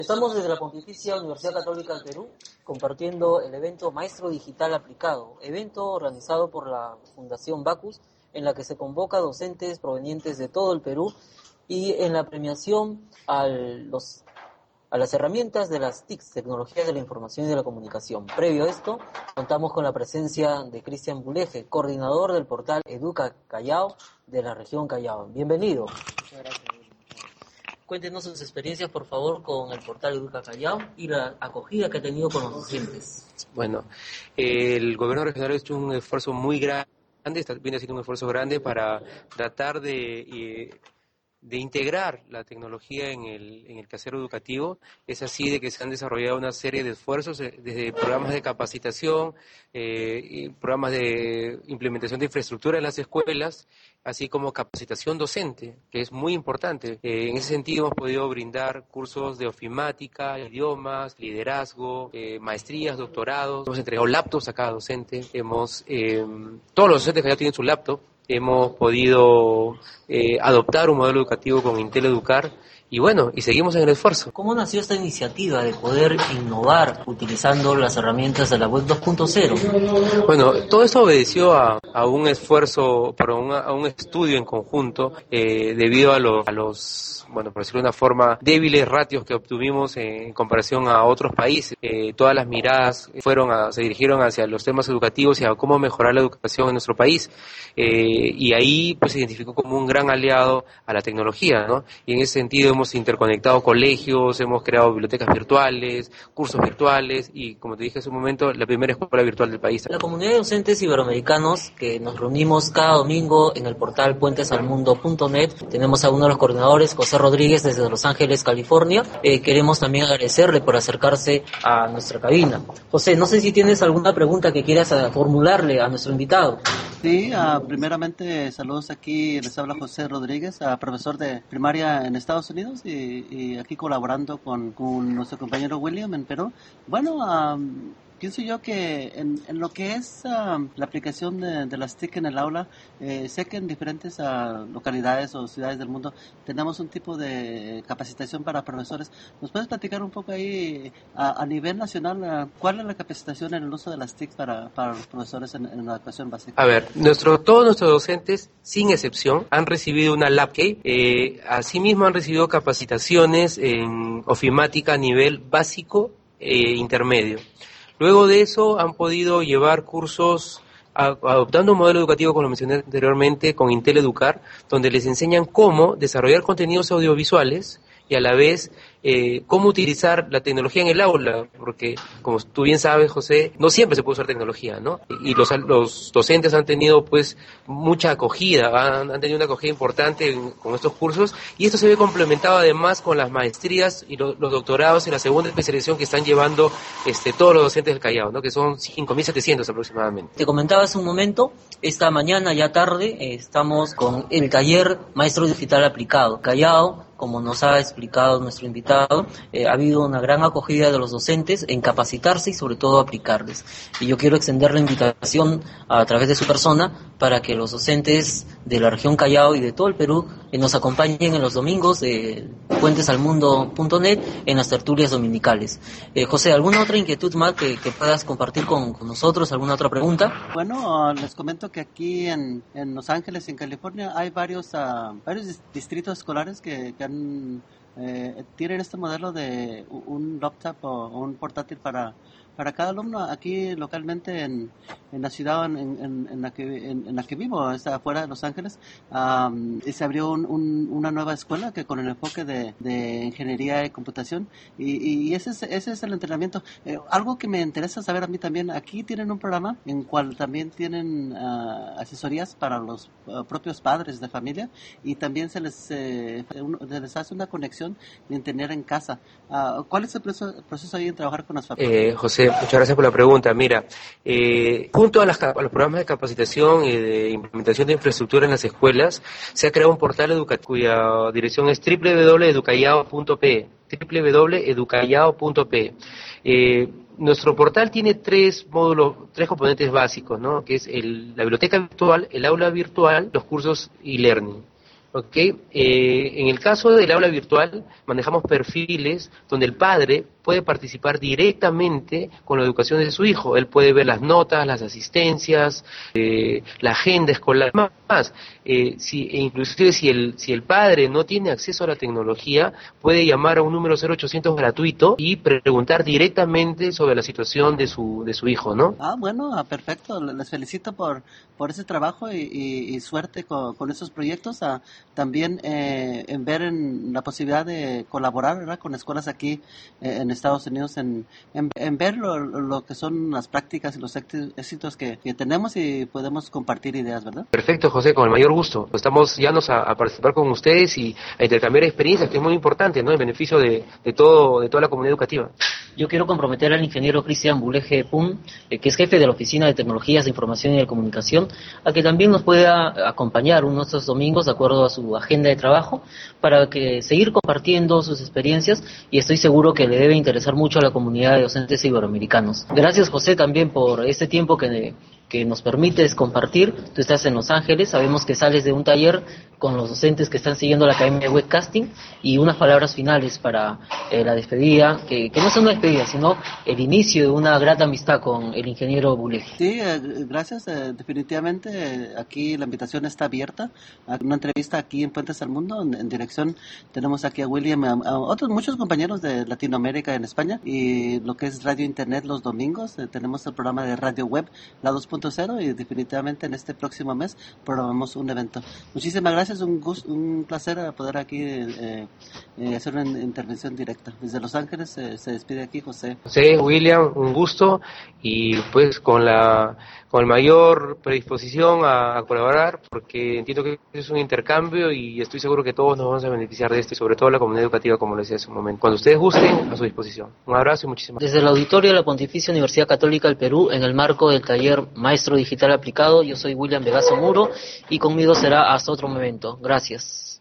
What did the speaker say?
Estamos desde la Pontificia Universidad Católica del Perú compartiendo el evento Maestro Digital Aplicado, evento organizado por la Fundación Bacus, en la que se convoca a docentes provenientes de todo el Perú y en la premiación a las herramientas de las TICs, tecnologías de la información y de la comunicación. Previo a esto, contamos con la presencia de Cristian Buleje, coordinador del portal Educa Callao de la región Callao. Bienvenido. Muchas gracias. Cuéntenos sus experiencias, por favor, con el portal Educa Callao y la acogida que ha tenido con los docentes. Bueno, el gobierno regional ha hecho un esfuerzo muy grande, viene haciendo un esfuerzo grande para tratar de integrar la tecnología en el quehacer educativo. Es así de que se han desarrollado una serie de esfuerzos desde programas de capacitación, y programas de implementación de infraestructura en las escuelas, así como capacitación docente, que es muy importante. En ese sentido hemos podido brindar cursos de ofimática, idiomas, liderazgo, maestrías, doctorados. Hemos entregado laptops a cada docente. Todos los docentes que ya tienen su laptop. Hemos podido adoptar un modelo educativo con Intel Educar y bueno, y seguimos en el esfuerzo. ¿Cómo nació esta iniciativa de poder innovar utilizando las herramientas de la web 2.0? Bueno, todo esto obedeció a un esfuerzo, a un estudio en conjunto debido a los, bueno, por decirlo de una forma, débiles ratios que obtuvimos en comparación a otros países. Todas las miradas se dirigieron hacia los temas educativos y a cómo mejorar la educación en nuestro país. Y ahí pues se identificó como un gran aliado a la tecnología, ¿no? Y en ese sentido hemos interconectado colegios, hemos creado bibliotecas virtuales, cursos virtuales y, como te dije hace un momento, la primera escuela virtual del país. La comunidad de docentes iberoamericanos que nos reunimos cada domingo en el portal puentesalmundo.net, tenemos a uno de los coordinadores, José Rodríguez, desde Los Ángeles, California. Queremos también agradecerle por acercarse a nuestra cabina. José, no sé si tienes alguna pregunta que quieras formularle a nuestro invitado. Sí, primeramente saludos aquí, les habla José Rodríguez, profesor de primaria en Estados Unidos y aquí colaborando con nuestro compañero William en Perú. Bueno, pienso yo que en lo que es la aplicación de las TIC en el aula, sé que en diferentes localidades o ciudades del mundo tenemos un tipo de capacitación para profesores. ¿Nos puedes platicar un poco ahí a nivel nacional cuál es la capacitación en el uso de las TIC para los profesores en la educación básica? A ver, todos nuestros docentes, sin excepción, han recibido una LabKey. Asimismo han recibido capacitaciones en ofimática a nivel básico e intermedio. Luego de eso han podido llevar cursos adoptando un modelo educativo, como lo mencioné anteriormente, con Intel Educar, donde les enseñan cómo desarrollar contenidos audiovisuales y a la vez cómo utilizar la tecnología en el aula, porque como tú bien sabes, José, no siempre se puede usar tecnología, ¿no? Y los docentes han tenido pues mucha acogida, han tenido una acogida importante con estos cursos, y esto se ve complementado además con las maestrías y los doctorados y la segunda especialización que están llevando todos los docentes del Callao, ¿no? Que son 5.700 aproximadamente. Te comentaba hace un momento, esta mañana ya tarde estamos con el taller Maestro Digital Aplicado. Callao, como nos ha explicado nuestro invitado, ha habido una gran acogida de los docentes en capacitarse y sobre todo aplicarles. Y yo quiero extender la invitación a través de su persona para que los docentes de la región Callao y de todo el Perú nos acompañen en los domingos de puentesalmundo.net en las tertulias dominicales. José, ¿alguna otra inquietud más que puedas compartir con nosotros? ¿Alguna otra pregunta? Bueno, les comento que aquí en Los Ángeles, en California, hay varios distritos escolares que tienen este modelo de un laptop o un portátil para cada alumno. Aquí localmente en la ciudad en la que vivo, está afuera de Los Ángeles, se abrió una nueva escuela que con el enfoque de ingeniería y computación, y ese es el entrenamiento. Algo que me interesa saber a mí también, aquí tienen un programa en cual también tienen asesorías para los propios padres de familia, y también se les hace una conexión de internet en casa. ¿Cuál es el proceso ahí en trabajar con las familias? José, muchas gracias por la pregunta. Mira, junto a los programas de capacitación y de implementación de infraestructura en las escuelas, se ha creado un portal educativo cuya dirección es www.educayao.pe. www.educayao.pe. Nuestro portal tiene tres componentes básicos, ¿no? Que es la biblioteca virtual, el aula virtual, los cursos e-learning. ¿Ok? En el caso del aula virtual, manejamos perfiles donde el padre puede participar directamente con la educación de su hijo. Él puede ver las notas, las asistencias, la agenda escolar, más. Inclusive si el padre no tiene acceso a la tecnología, puede llamar a un número 0800 gratuito y preguntar directamente sobre la situación de su hijo, ¿no? Bueno, perfecto. Les felicito por ese trabajo y suerte con esos proyectos. También en ver en la posibilidad de colaborar, ¿verdad?, con escuelas aquí en Estados Unidos, en ver lo que son las prácticas y los éxitos que tenemos y podemos compartir ideas, ¿verdad? Perfecto, José, con el mayor gusto. Estamos llanos a participar con ustedes y a intercambiar experiencias, que es muy importante, ¿no?, en beneficio de toda la comunidad educativa. Yo quiero comprometer al ingeniero Cristian Buleje Pum, que es jefe de la Oficina de Tecnologías de Información y de Comunicación, a que también nos pueda acompañar unos de estos domingos de acuerdo a su agenda de trabajo, para que seguir compartiendo sus experiencias, y estoy seguro que le debe interesar mucho a la comunidad de docentes iberoamericanos. Gracias, José, también por este tiempo que nos permites compartir. Tú estás en Los Ángeles, sabemos que sales de un taller con los docentes que están siguiendo la Academia de Webcasting, y unas palabras finales para la despedida, que no es una despedida, sino el inicio de una grata amistad con el ingeniero Buleje. Sí, gracias. Definitivamente aquí la invitación está abierta a una entrevista aquí en Puentes al Mundo. En dirección tenemos aquí a William, a otros muchos compañeros de Latinoamérica en España, y lo que es radio internet los domingos. Tenemos el programa de radio web, la 2.0, y definitivamente en este próximo mes programamos un evento. Muchísimas gracias, un placer poder aquí hacer una intervención directa. Desde Los Ángeles se despide aquí José. José, William, un gusto, y pues con la mayor predisposición a colaborar, porque entiendo que es un intercambio y estoy seguro que todos nos vamos a beneficiar de esto, y sobre todo la comunidad educativa, como les decía hace un momento. Cuando ustedes gusten, a su disposición. Un abrazo y muchísimas gracias. Desde el auditorio de la Pontificia Universidad Católica del Perú, en el marco del taller Maestro Digital Aplicado, yo soy William Vegaso Muro, y conmigo será hasta otro momento. Gracias.